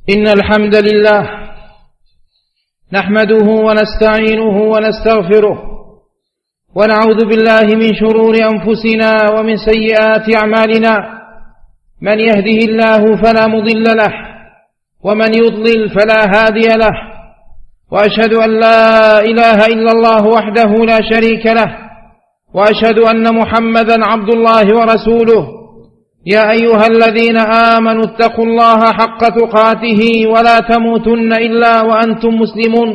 إن الحمد لله نحمده ونستعينه ونستغفره ونعوذ بالله من شرور أنفسنا ومن سيئات أعمالنا. من يهده الله فلا مضل له ومن يضلل فلا هادي له، وأشهد أن لا إله إلا الله وحده لا شريك له، وأشهد أن محمدا عبد الله ورسوله. يا أيها الذين آمنوا اتقوا الله حق تقاته ولا تموتن إلا وأنتم مسلمون.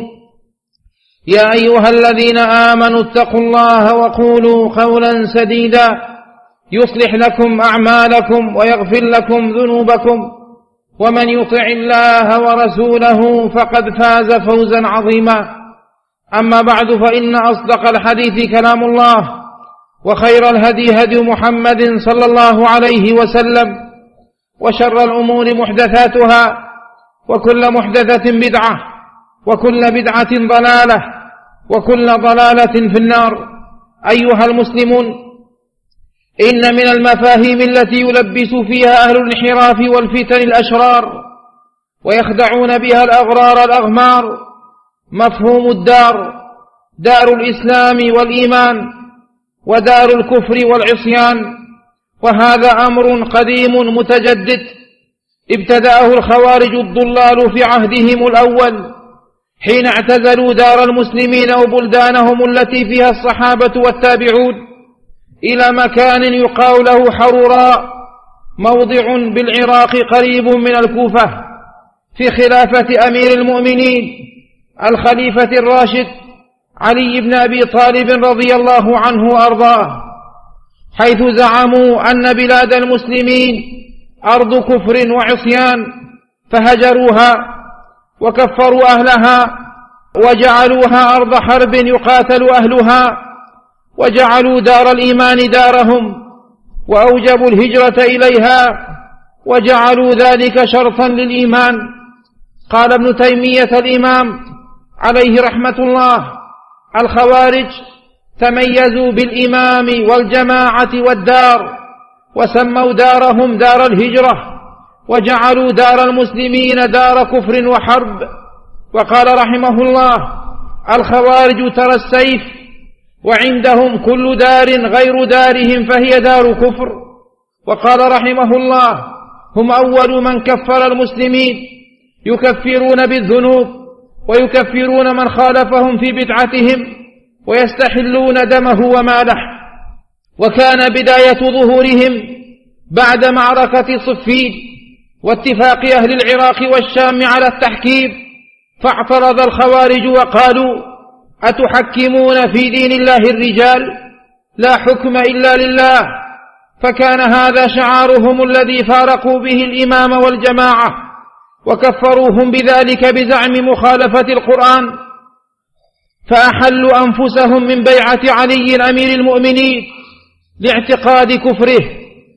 يا أيها الذين آمنوا اتقوا الله وقولوا قولا سديدا يصلح لكم أعمالكم ويغفر لكم ذنوبكم، ومن يطع الله ورسوله فقد فاز فوزا عظيما. أما بعد، فإن أصدق الحديث كلام الله، وخير الهدي هدي محمد صلى الله عليه وسلم، وشر الأمور محدثاتها، وكل محدثة بدعة، وكل بدعة ضلالة، وكل ضلالة في النار. أيها المسلمون، إن من المفاهيم التي يلبس فيها أهل الانحراف والفتن الأشرار ويخدعون بها الأغرار الأغمار مفهوم الدار، دار الإسلام والإيمان ودار الكفر والعصيان. وهذا أمر قديم متجدد ابتدأه الخوارج الضلال في عهدهم الأول، حين اعتزلوا دار المسلمين وبلدانهم التي فيها الصحابة والتابعون إلى مكان يقال له حروراء، موضع بالعراق قريب من الكوفة، في خلافة أمير المؤمنين الخليفة الراشد علي بن أبي طالب رضي الله عنه وأرضاه، حيث زعموا أن بلاد المسلمين أرض كفر وعصيان، فهجروها وكفروا أهلها وجعلوها أرض حرب يقاتل أهلها، وجعلوا دار الإيمان دارهم وأوجبوا الهجرة إليها وجعلوا ذلك شرطا للإيمان. قال ابن تيمية الإمام عليه رحمة الله: الخوارج تميزوا بالإمام والجماعة والدار، وسموا دارهم دار الهجرة، وجعلوا دار المسلمين دار كفر وحرب. وقال رحمه الله: الخوارج ترى السيف، وعندهم كل دار غير دارهم فهي دار كفر. وقال رحمه الله: هم أول من كفر المسلمين، يكفرون بالذنوب ويكفرون من خالفهم في بدعتهم ويستحلون دمه وماله. وكان بداية ظهورهم بعد معركة صفين واتفاق أهل العراق والشام على التحكيم، فاعترض الخوارج وقالوا: أتحكمون في دين الله الرجال؟ لا حكم إلا لله. فكان هذا شعارهم الذي فارقوا به الإمام والجماعة، وكفروهم بذلك بزعم مخالفة القرآن، فأحلوا أنفسهم من بيعة علي أمير المؤمنين لاعتقاد كفره،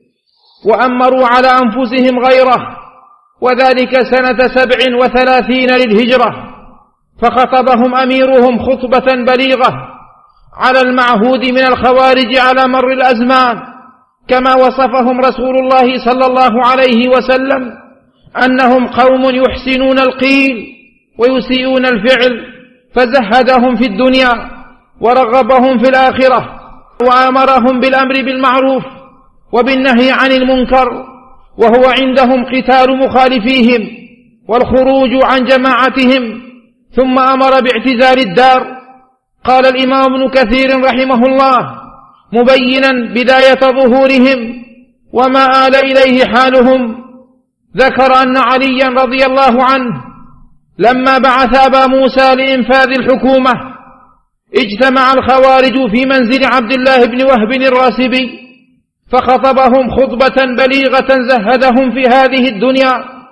وأمروا على أنفسهم غيره، وذلك سنة 37 للهجرة. فخطبهم أميرهم خطبة بليغة على المعهود من الخوارج على مر الأزمان، كما وصفهم رسول الله صلى الله عليه وسلم أنهم قوم يحسنون القيل ويسيئون الفعل، فزهدهم في الدنيا ورغبهم في الآخرة، وآمرهم بالأمر بالمعروف وبالنهي عن المنكر، وهو عندهم قتال مخالفيهم والخروج عن جماعتهم، ثم أمر باعتزال الدار. قال الإمام ابن كثير رحمه الله مبينا بداية ظهورهم وما آل إليه حالهم، ذكر أن عليا رضي الله عنه لما بعث أبا موسى لإنفاذ الحكومة اجتمع الخوارج في منزل عبد الله بن وهب الراسبي، فخطبهم خطبة بليغة زهدهم في هذه الدنيا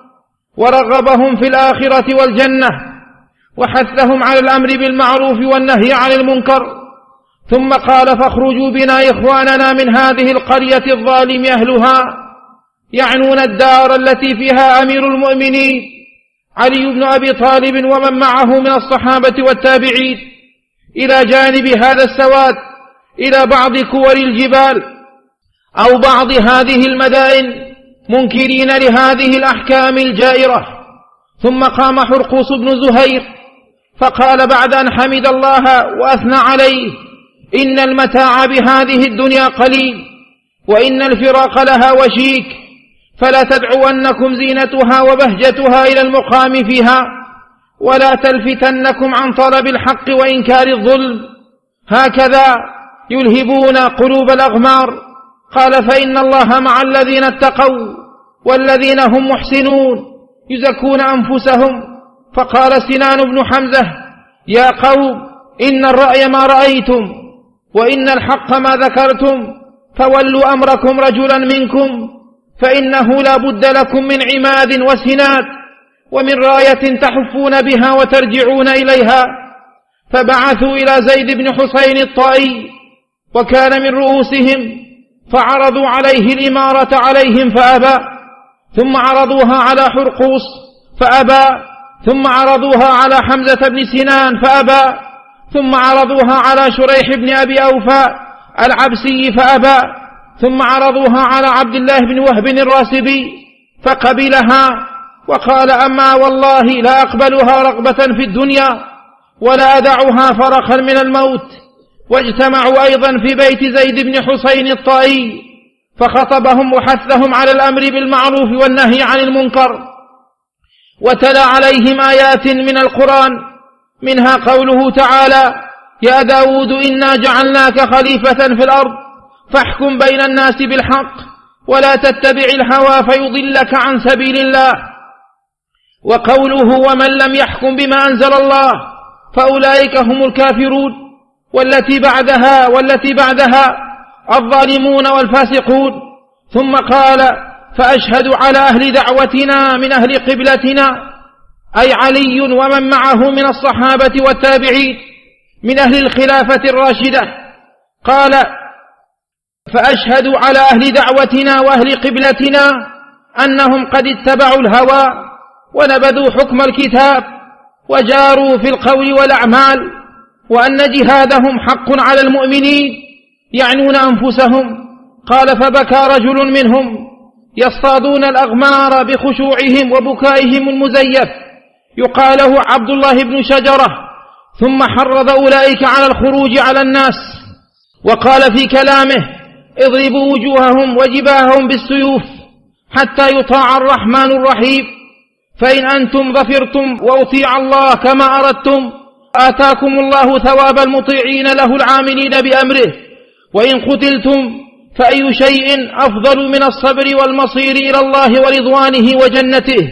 ورغبهم في الآخرة والجنة، وحثهم على الأمر بالمعروف والنهي عن المنكر. ثم قال: فاخرجوا بنا إخواننا من هذه القرية الظالم أهلها، يعنون الدار التي فيها أمير المؤمنين علي بن أبي طالب ومن معه من الصحابة والتابعين، إلى جانب هذا السواد إلى بعض كور الجبال أو بعض هذه المدائن، منكرين لهذه الأحكام الجائرة ثم قام حرقوس بن زهير فقال بعد أن حمد الله وأثنى عليه: إن المتاع بهذه الدنيا قليل، وإن الفراق لها وشيك، فلا تدعونكم زينتها وبهجتها إلى المقام فيها، ولا تلفتنكم عن طلب الحق وإنكار الظلم، هكذا يلهبون قلوب الأغمار. قال: فإن الله مع الذين اتقوا والذين هم محسنون يزكون أنفسهم. فقال سنان بن حمزة: يا قوم، إن الرأي ما رأيتم، وإن الحق ما ذكرتم، فولوا أمركم رجلا منكم، فإنه لا بد لكم من عماد وسناد، ومن راية تحفون بها وترجعون إليها. فبعثوا إلى زيد بن حسين الطائي، وكان من رؤوسهم، فعرضوا عليه الإمارة عليهم فأبى، ثم عرضوها على حرقوس فأبى، ثم عرضوها على حمزة بن سنان فأبى، ثم عرضوها على شريح بن أبي أوفى العبسي فأبى، ثم عرضوها على عبد الله بن وهب الراسبي فقبلها، وقال: أما والله لا أقبلها رغبة في الدنيا، ولا أدعها فرخا من الموت. واجتمعوا أيضا في بيت زيد بن حسين الطائي، فخطبهم وحثهم على الأمر بالمعروف والنهي عن المنكر، وتلا عليهم آيات من القرآن، منها قوله تعالى: يا داود إنا جعلناك خليفة في الأرض فاحكم بين الناس بالحق ولا تتبع الهوى فيضلك عن سبيل الله. وقوله: ومن لم يحكم بما أنزل الله فأولئك هم الكافرون. والتي بعدها الظالمون والفاسقون. ثم قال: فأشهد على أهل دعوتنا من أهل قبلتنا، أي علي ومن معه من الصحابة والتابعين من أهل الخلافة الراشدة. قال: فأشهد على أهل دعوتنا وأهل قبلتنا أنهم قد اتبعوا الهوى ونبذوا حكم الكتاب وجاروا في القول والأعمال، وأن جهادهم حق على المؤمنين يعنون أنفسهم. قال: فبكى رجل منهم يصطادون الأغمار بخشوعهم وبكائهم المزيف، يقال له عبد الله بن شجرة، ثم حرض أولئك على الخروج على الناس، وقال في كلامه: اضربوا وجوههم وجباههم بالسيوف حتى يطاع الرحمن الرحيم، فإن أنتم ظفرتم وأطيع الله كما أردتم آتاكم الله ثواب المطيعين له العاملين بأمره، وإن قتلتم فأي شيء أفضل من الصبر والمصير إلى الله ورضوانه وجنته.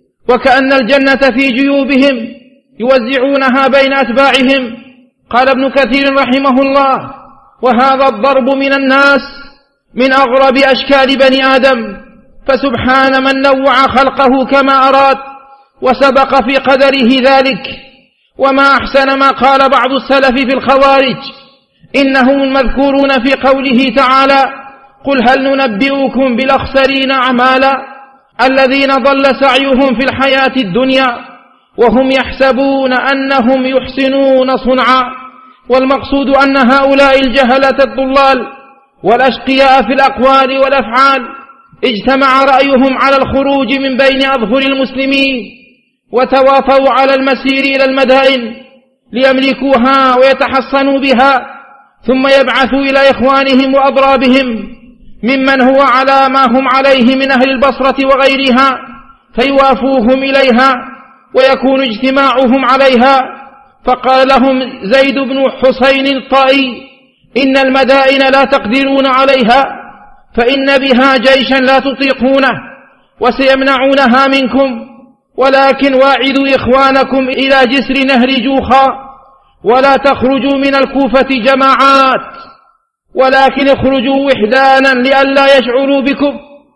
وكأن الجنة في جيوبهم يوزعونها بين أتباعهم. قال ابن كثير رحمه الله: وهذا الضرب من الناس من أغرب أشكال بني آدم، فسبحان من نوع خلقه كما أراد وسبق في قدره ذلك. وما أحسن ما قال بعض السلف في الخوارج، إنهم المذكورون في قوله تعالى: قل هل ننبئكم بالأخسرين أعمالا الذين ضل سعيهم في الحياة الدنيا وهم يحسبون أنهم يحسنون صنعا. والمقصود أن هؤلاء الجهلة الضلال والأشقياء في الأقوال والأفعال اجتمع رأيهم على الخروج من بين أظهر المسلمين، وتواطوا على المسير إلى المدائن ليملكوها ويتحصنوا بها، ثم يبعثوا إلى إخوانهم وأضرابهم ممن هو على ما هم عليه من أهل البصرة وغيرها فيوافوهم إليها ويكون اجتماعهم عليها. فقال لهم زيد بن حسين الطائي: إن المدائن لا تقدرون عليها، فإن بها جيشا لا تطيقونه وسيمنعونها منكم، ولكن واعدوا إخوانكم إلى جسر نهر جوخا، ولا تخرجوا من الكوفة جماعات، ولكن اخرجوا وحدانا لئلا يشعروا بكم.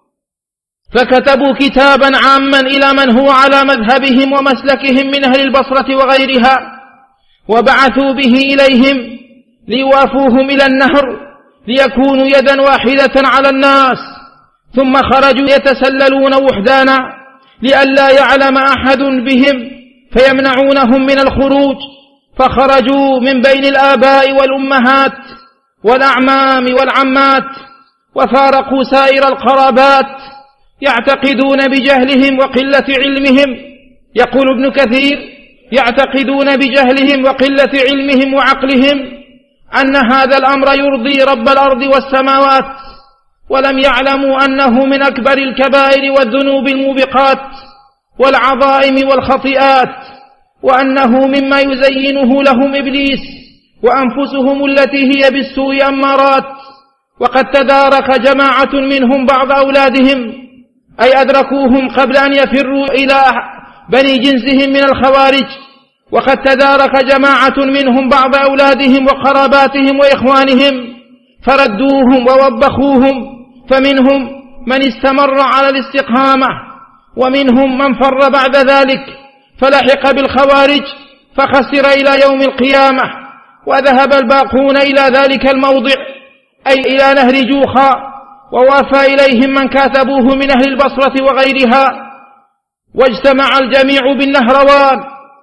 فكتبوا كتابا عاما إلى من هو على مذهبهم ومسلكهم من أهل البصرة وغيرها، وبعثوا به إليهم ليوافوهم إلى النهر ليكونوا يدا واحدة على الناس. ثم خرجوا يتسللون وحدانا لئلا يعلم أحد بهم فيمنعونهم من الخروج، فخرجوا من بين الآباء والأمهات والأعمام والعمات، وفارقوا سائر القرابات يعتقدون بجهلهم وقلة علمهم يقول ابن كثير: يعتقدون بجهلهم وقلة علمهم وعقلهم أن هذا الأمر يرضي رب الأرض والسماوات، ولم يعلموا أنه من أكبر الكبائر والذنوب الموبقات والعظائم والخطيئات، وأنه مما يزينه لهم إبليس وأنفسهم التي هي بالسوء أمارات. وقد تدارك جماعة منهم بعض أولادهم، أي أدركوهم قبل أن يفروا إلى بني جنسهم من الخوارج، وقد تدارك جماعة منهم بعض أولادهم وقراباتهم وإخوانهم فردوهم ووبخوهم، فمنهم من استمر على الاستقامة، ومنهم من فر بعد ذلك فلحق بالخوارج فخسر إلى يوم القيامة. وذهب الباقون إلى ذلك الموضع، أي إلى نهر جوخا، ووافى إليهم من كاتبوه من أهل البصرة وغيرها، واجتمع الجميع بالنهروان،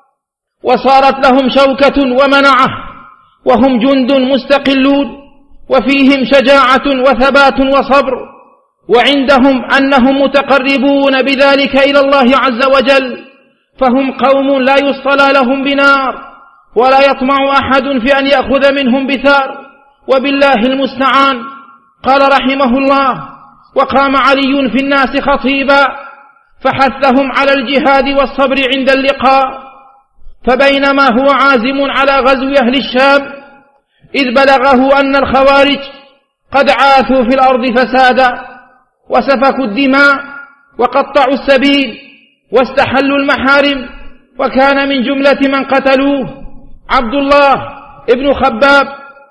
وصارت لهم شوكة ومنعة، وهم جند مستقلون، وفيهم شجاعة وثبات وصبر، وعندهم أنهم متقربون بذلك إلى الله عز وجل، فهم قوم لا يصطلى لهم بنار، ولا يطمع أحد في أن يأخذ منهم بثار، وبالله المستعان. قال رحمه الله: وقام علي في الناس خطيبا فحثهم على الجهاد والصبر عند اللقاء، فبينما هو عازم على غزو أهل الشام إذ بلغه أن الخوارج قد عاثوا في الأرض فسادا، وسفكوا الدماء وقطعوا السبيل واستحلوا المحارم، وكان من جملة من قتلوه عبد الله ابن خباب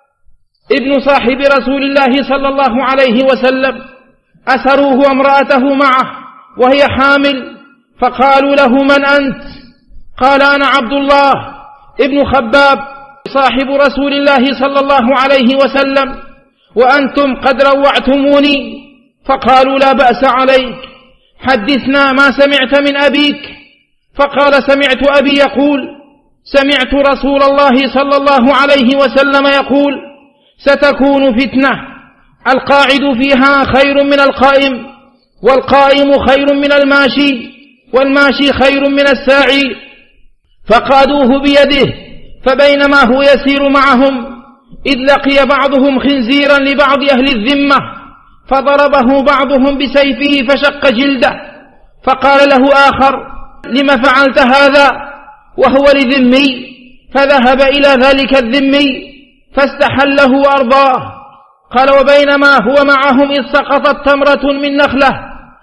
ابن صاحب رسول الله صلى الله عليه وسلم، أسروه وامرأته معه وهي حامل، فقالوا له: من أنت؟ قال: أنا عبد الله ابن خباب صاحب رسول الله صلى الله عليه وسلم، وأنتم قد روعتموني. فقالوا: لا بأس عليك، حدثنا ما سمعت من أبيك. فقال: سمعت أبي يقول: سمعت رسول الله صلى الله عليه وسلم يقول: ستكون فتنة القاعد فيها خير من القائم، والقائم خير من الماشي، والماشي خير من الساعي. فقادوه بيده، فبينما هو يسير معهم إذ لقي بعضهم خنزيرا لبعض أهل الذمة، فضربه بعضهم بسيفه فشق جلده، فقال له آخر: لم فعلت هذا وهو لذمي؟ فذهب إلى ذلك الذمي فاستحله وأرضاه. قال: وبينما هو معهم إذ سقطت تمرة من نخلة،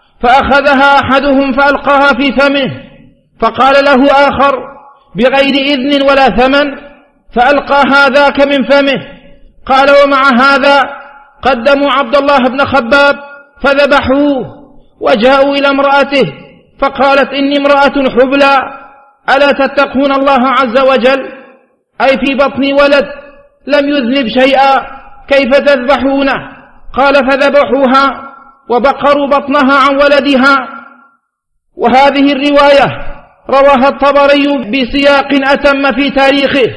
فأخذها أحدهم فألقاها في فمه، فقال له آخر بغير إذن ولا ثمن فألقى هذاك من فمه. قال: ومع هذا قدموا عبد الله بن خباب فذبحوه، وجاءوا إلى امرأته فقالت: إني امرأة حبلى، ألا تتقون الله عز وجل؟ أي في بطني ولد لم يذنب شيئا، كيف تذبحونه؟ قال: فذبحوها وبقروا بطنها عن ولدها. وهذه الرواية رواها الطبري بسياق أتم في تاريخه.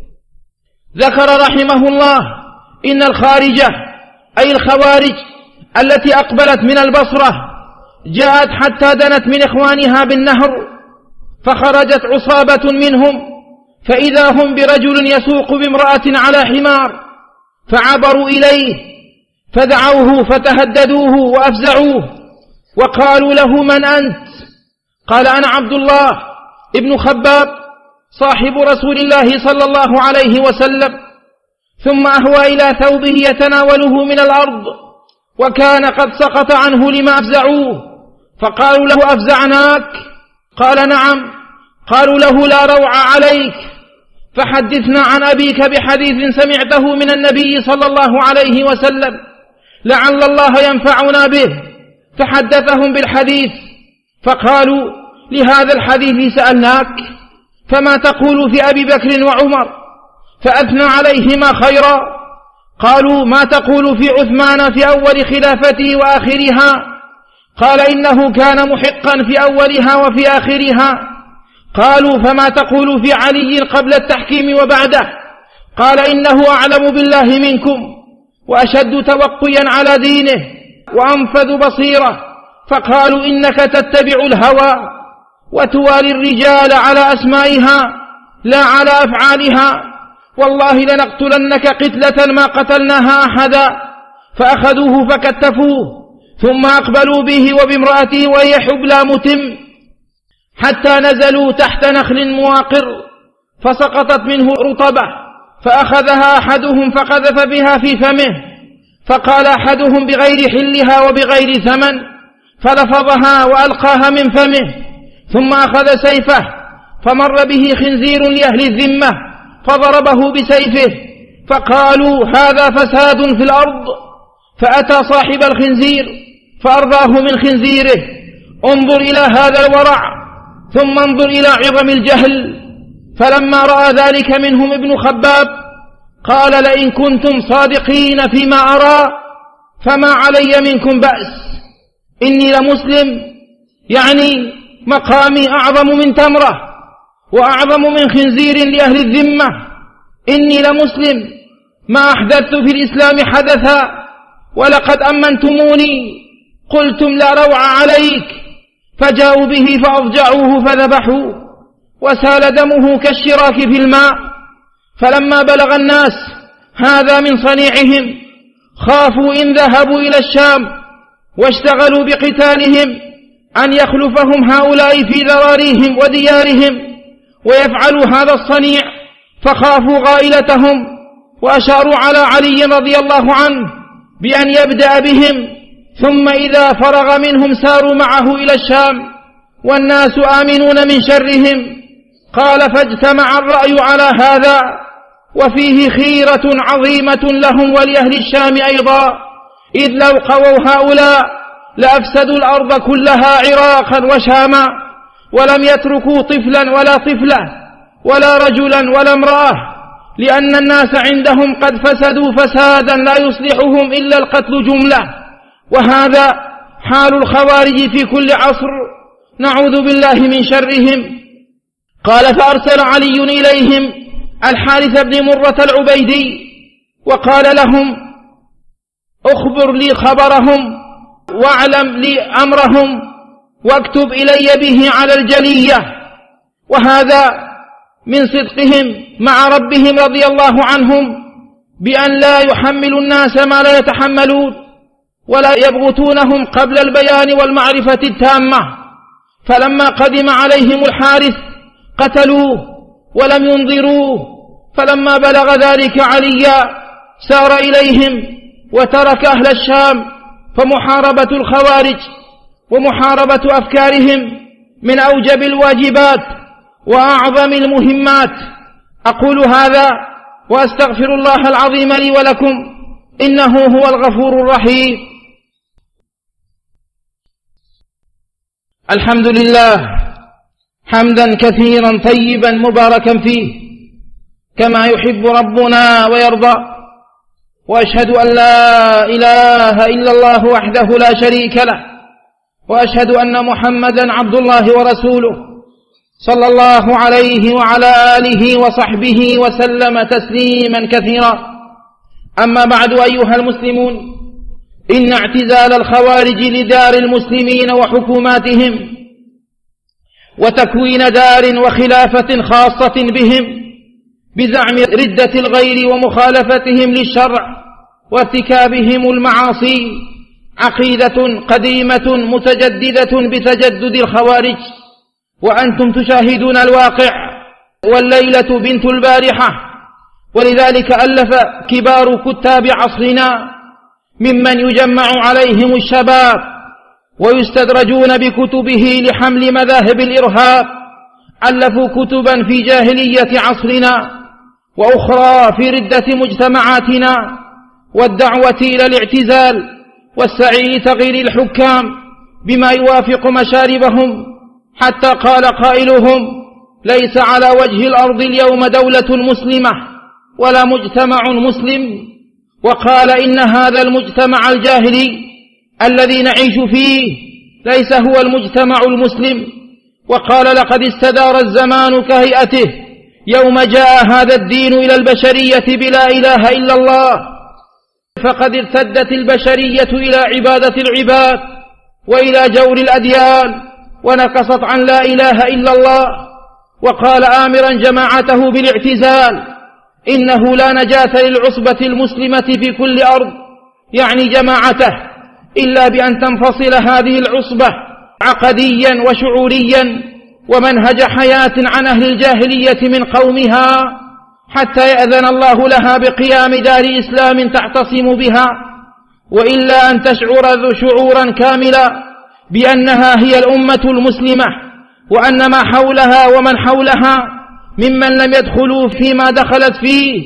ذكر رحمه الله: إن الخارجة أي الخوارج التي أقبلت من البصرة جاءت حتى دنت من إخوانها بالنهر، فخرجت عصابة منهم فإذا هم برجل يسوق بامرأة على حمار، فعبروا إليه فدعوه فتهددوه وأفزعوه، وقالوا له: من أنت؟ قال: أنا عبد الله ابن خباب صاحب رسول الله صلى الله عليه وسلم. ثم أهوى إلى ثوبه يتناوله من الأرض، وكان قد سقط عنه لما أفزعوه، فقالوا له: أفزعناك؟ قال: نعم. قالوا له: لا روع عليك، فحدثنا عن أبيك بحديث سمعته من النبي صلى الله عليه وسلم لعل الله ينفعنا به. فحدثهم بالحديث، فقالوا: لهذا الحديث سألناك، فما تقول في أبي بكر وعمر؟ فأثنى عليهما خيرا. قالوا: ما تقول في عثمان في أول خلافته وآخرها؟ قال: إنه كان محقا في أولها وفي آخرها. قالوا: فما تقول في علي قبل التحكيم وبعده؟ قال: إنه أعلم بالله منكم وأشد توقيا على دينه وأنفذ بصيرة. فقالوا: إنك تتبع الهوى وتوالي الرجال على أسمائها لا على أفعالها، والله لنقتلنك قتلة ما قتلناها أحدا. فأخذوه فكتفوه، ثم أقبلوا به وبامرأته وهي حبلى متم، حتى نزلوا تحت نخل مواقر فسقطت منه رطبة، فأخذها أحدهم فقذف بها في فمه، فقال أحدهم بغير حلها وبغير ثمن، فلفظها وألقاها من فمه، ثم أخذ سيفه فمر به خنزير لأهل الذمة فضربه بسيفه، فقالوا هذا فساد في الأرض، فأتى صاحب الخنزير فأرضاه من خنزيره. انظر إلى هذا الورع، ثم انظر إلى عظم الجهل. فلما رأى ذلك منهم ابن خباب قال لئن كنتم صادقين فيما أرى فما علي منكم بأس، إني لمسلم، يعني مقامي أعظم من تمرة وأعظم من خنزير لأهل الذمة. إني لمسلم، ما أحدثت في الإسلام حدثا، ولقد أمنتموني، قلتم لا روع عليك، فجاءوا به فأضجعوه فذبحوه، وسال دمه كالشراك في الماء. فلما بلغ الناس هذا من صنيعهم خافوا إن ذهبوا إلى الشام واشتغلوا بقتالهم أن يخلفهم هؤلاء في ذراريهم وديارهم ويفعلوا هذا الصنيع، فخافوا غائلتهم، وأشاروا على علي رضي الله عنه بأن يبدأ بهم، ثم إذا فرغ منهم ساروا معه إلى الشام والناس آمنون من شرهم. قال فاجتمع الرأي على هذا، وفيه خيرة عظيمة لهم ولأهل الشام أيضا، إذ لو قووا هؤلاء لأفسدوا الأرض كلها عراقا وشاما، ولم يتركوا طفلا ولا طفلة ولا رجلا ولا امرأة، لأن الناس عندهم قد فسدوا فسادا لا يصلحهم إلا القتل جملة، وهذا حال الخوارج في كل عصر، نعوذ بالله من شرهم. قال فأرسل علي إليهم الحارث بن مرة العبيدي وقال لهم أخبر لي خبرهم واعلم لي أمرهم واكتب إلي به على الجلية. وهذا من صدقهم مع ربهم رضي الله عنهم بأن لا يحملوا الناس ما لا يتحملون ولا يبغتونهم قبل البيان والمعرفة التامة. فلما قدم عليهم الحارث قتلوه ولم ينظروه، فلما بلغ ذلك عليا سار إليهم وترك أهل الشام. فمحاربة الخوارج ومحاربة أفكارهم من أوجب الواجبات وأعظم المهمات. أقول هذا وأستغفر الله العظيم لي ولكم، إنه هو الغفور الرحيم. الحمد لله حمدا كثيرا طيبا مباركا فيه كما يحب ربنا ويرضى، وأشهد أن لا إله إلا الله وحده لا شريك له، وأشهد أن محمدا عبد الله ورسوله صلى الله عليه وعلى آله وصحبه وسلم تسليما كثيرا. أما بعد أيها المسلمون، إن اعتزال الخوارج لدار المسلمين وحكوماتهم وتكوين دار وخلافة خاصة بهم بزعم ردة الغير ومخالفتهم للشرع وارتكابهم المعاصي عقيدة قديمة متجددة بتجدد الخوارج، وأنتم تشاهدون الواقع، والليلة بنت البارحة. ولذلك ألف كبار كتاب عصرنا ممن يجمع عليهم الشباب ويستدرجون بكتبه لحمل مذاهب الإرهاب، ألفوا كتبا في جاهلية عصرنا وأخرى في ردة مجتمعاتنا والدعوة إلى الاعتزال والسعي لتغيير الحكام بما يوافق مشاربهم، حتى قال قائلهم ليس على وجه الأرض اليوم دولة مسلمة ولا مجتمع مسلم، وقال إن هذا المجتمع الجاهلي الذي نعيش فيه ليس هو المجتمع المسلم، وقال لقد استدار الزمان كهيئته يوم جاء هذا الدين إلى البشرية بلا إله إلا الله، فقد ارتدت البشرية إلى عبادة العباد وإلى جور الأديان ونكصت عن لا إله إلا الله، وقال آمرا جماعته بالاعتزال: إنه لا نجاة للعصبة المسلمة في كل أرض، يعني جماعته، إلا بأن تنفصل هذه العصبة عقديا وشعوريا ومنهج حياة عن أهل الجاهلية من قومها، حتى يأذن الله لها بقيام دار إسلام تعتصم بها، وإلا أن تشعر شعورا كاملا بأنها هي الأمة المسلمة، وأن ما حولها ومن حولها ممن لم يدخلوا فيما دخلت فيه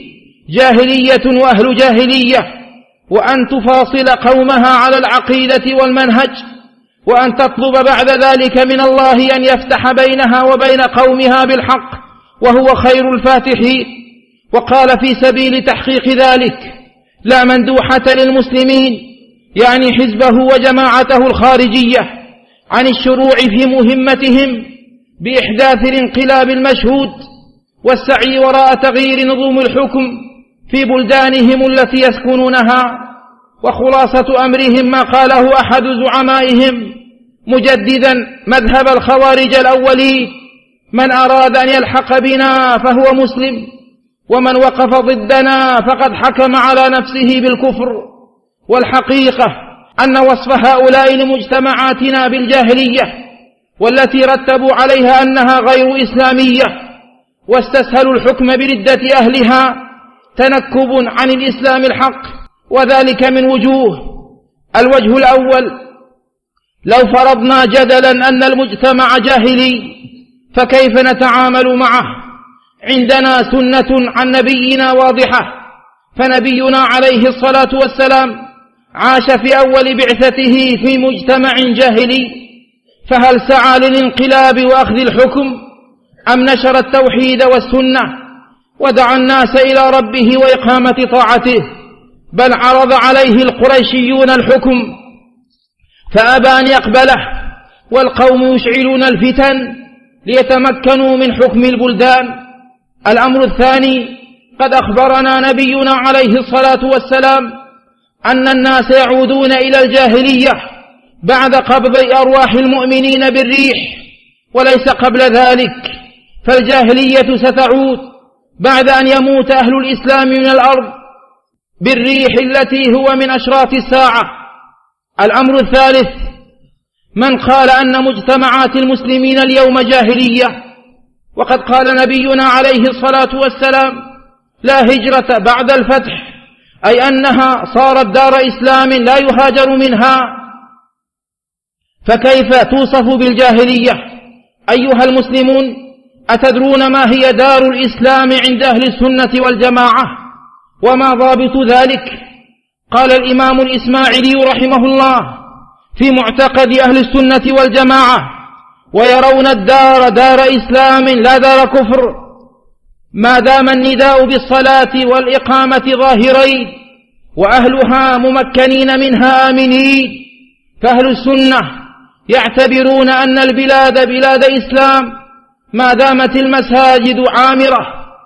جاهلية وأهل جاهلية، وأن تفاصل قومها على العقيدة والمنهج، وأن تطلب بعد ذلك من الله أن يفتح بينها وبين قومها بالحق وهو خير الفاتحين. وقال في سبيل تحقيق ذلك: لا مندوحة للمسلمين، يعني حزبه وجماعته الخارجية، عن الشروع في مهمتهم بإحداث الانقلاب المشهود والسعي وراء تغيير نظم الحكم في بلدانهم التي يسكنونها. وخلاصة أمرهم ما قاله أحد زعمائهم مجددا مذهب الخوارج الأولين: من أراد أن يلحق بنا فهو مسلم، ومن وقف ضدنا فقد حكم على نفسه بالكفر. والحقيقة أن وصف هؤلاء لمجتمعاتنا بالجاهلية، والتي رتبوا عليها أنها غير إسلامية واستسهلوا الحكم بردة أهلها، تنكب عن الإسلام الحق، وذلك من وجوه. الوجه الأول: لو فرضنا جدلا أن المجتمع جاهلي فكيف نتعامل معه؟ عندنا سنة عن نبينا واضحة، فنبينا عليه الصلاة والسلام عاش في أول بعثته في مجتمع جاهلي، فهل سعى للانقلاب وأخذ الحكم، أم نشر التوحيد والسنة ودعا الناس إلى ربه وإقامة طاعته؟ بل عرض عليه القريشيون الحكم فأبى أن يقبله، والقوم يشعلون الفتن ليتمكنوا من حكم البلدان. الأمر الثاني: قد أخبرنا نبينا عليه الصلاة والسلام أن الناس يعودون إلى الجاهلية بعد قبض أرواح المؤمنين بالريح، وليس قبل ذلك، فالجاهلية ستعود بعد أن يموت أهل الإسلام من الأرض بالريح التي هو من أشراط الساعة. الأمر الثالث: من قال أن مجتمعات المسلمين اليوم جاهلية، وقد قال نبينا عليه الصلاة والسلام: لا هجرة بعد الفتح، أي أنها صارت دار إسلام لا يهاجر منها، فكيف توصف بالجاهلية؟ أيها المسلمون، أتدرون ما هي دار الإسلام عند أهل السنة والجماعة؟ وما ضابط ذلك؟ قال الإمام الإسماعيلي رحمه الله في معتقد أهل السنة والجماعة: ويرون الدار دار إسلام لا دار كفر، ما دام النداء بالصلاة والإقامة ظاهرين وأهلها ممكنين منها آمنين. فأهل السنة يعتبرون أن البلاد بلاد إسلام ما دامت المساجد عامرة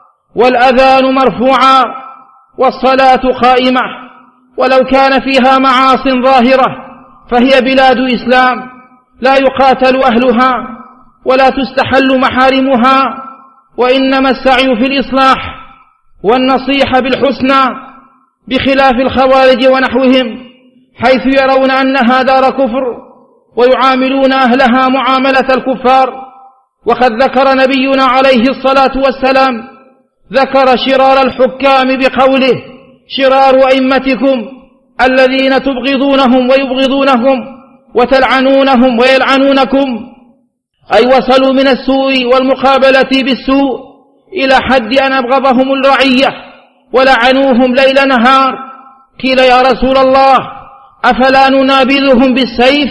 والأذان مرفوعا والصلاة قائمة، ولو كان فيها معاص ظاهرة فهي بلاد إسلام لا يقاتل أهلها ولا تستحل محارمها، وإنما السعي في الإصلاح والنصيحة بالحسنى، بخلاف الخوارج ونحوهم حيث يرون أنها دار كفر ويعاملون أهلها معاملة الكفار. وقد ذكر نبينا عليه الصلاة والسلام ذكر شرار الحكام بقوله: شرار أئمتكم الذين تبغضونهم ويبغضونهم وتلعنونهم ويلعنونكم، أي وصلوا من السوء والمقابلة بالسوء إلى حد أن أبغضهم الرعية ولعنوهم ليل نهار. قيل: يا رسول الله، أفلا ننابذهم بالسيف؟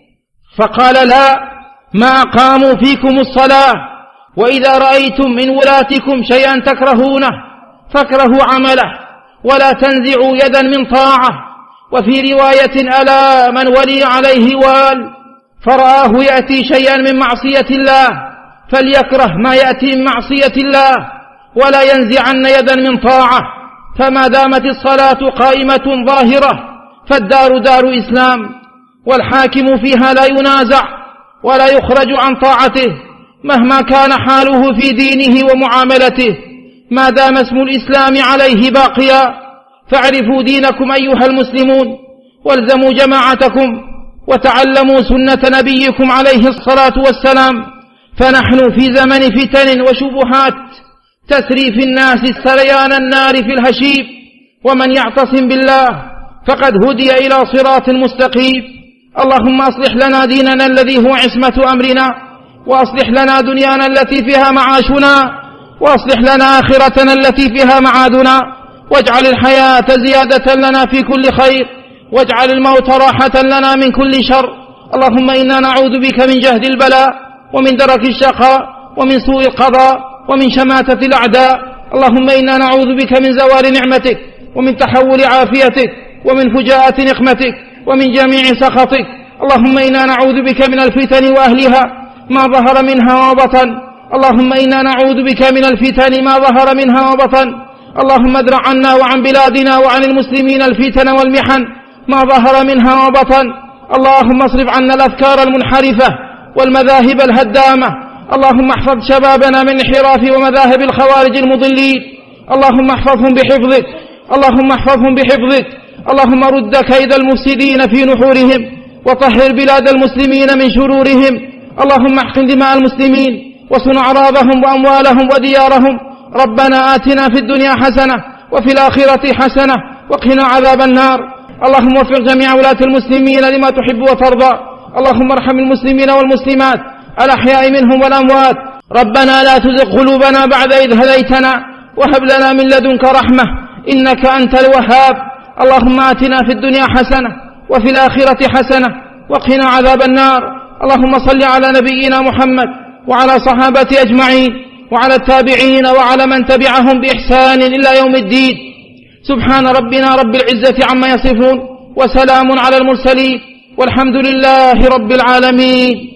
فقال: لا، ما أقاموا فيكم الصلاة، وإذا رأيتم من ولاتكم شيئا تكرهونه فاكرهوا عمله ولا تنزعوا يدا من طاعة. وفي رواية: ألا من ولي عليه وال فرآه يأتي شيئا من معصية الله فليكره ما يأتي من معصية الله ولا ينزعن يدا من طاعة. فما دامت الصلاة قائمة ظاهرة فالدار دار إسلام، والحاكم فيها لا ينازع، ولا يخرج عن طاعته مهما كان حاله في دينه ومعاملته ما دام اسم الإسلام عليه باقيا. فاعرفوا دينكم أيها المسلمون، والزموا جماعتكم، وتعلموا سنة نبيكم عليه الصلاة والسلام، فنحن في زمن فتن وشبهات تسري في الناس سريان النار في الهشيم، ومن يعتصم بالله فقد هدي إلى صراط مستقيم. اللهم أصلح لنا ديننا الذي هو عصمة أمرنا، وأصلح لنا دنيانا التي فيها معاشنا، وأصلح لنا آخرتنا التي فيها معادنا، واجعل الحياة زيادة لنا في كل خير، واجعل الموت راحة لنا من كل شر. اللهم إنا نعوذ بك من جهد البلاء، ومن درك الشقاء، ومن سوء القضاء، ومن شماتة الأعداء. اللهم إنا نعوذ بك من زوال نعمتك، ومن تحول عافيتك، ومن فجاءة نقمتك، ومن جميع سخطك. اللهم إنا نعوذ بك من الفتن وأهلها ما ظهر منها وبطن. اللهم إنا نعوذ بك من الفتن ما ظهر منها وبطن. اللهم ادرع عنا وعن بلادنا وعن المسلمين الفتن والمحن ما ظهر منها وبطن. اللهم اصرف عنا الأفكار المنحرفة والمذاهب الهدامة. اللهم احفظ شبابنا من انحراف ومذاهب الخوارج المضلين. اللهم احفظهم بحفظك، اللهم احفظهم بحفظك. اللهم رد كيد المفسدين في نحورهم، وطهر بلاد المسلمين من شرورهم. اللهم احقن دماء المسلمين، وصن أعراضهم وأموالهم وديارهم. ربنا آتنا في الدنيا حسنة وفي الآخرة حسنة وقنا عذاب النار. اللهم وفق جميع ولاة المسلمين لما تحب وترضى. اللهم ارحم المسلمين والمسلمات الأحياء منهم والأموات. ربنا لا تزغ قلوبنا بعد إذ هديتنا، وهب لنا من لدنك رحمة إنك أنت الوهاب. اللهم آتنا في الدنيا حسنة وفي الآخرة حسنة وقنا عذاب النار. اللهم صل على نبينا محمد وعلى صحابته أجمعين، وعلى التابعين، وعلى من تبعهم بإحسان إلى يوم الدين. سبحان ربنا رب العزة عما يصفون، وسلام على المرسلين، والحمد لله رب العالمين.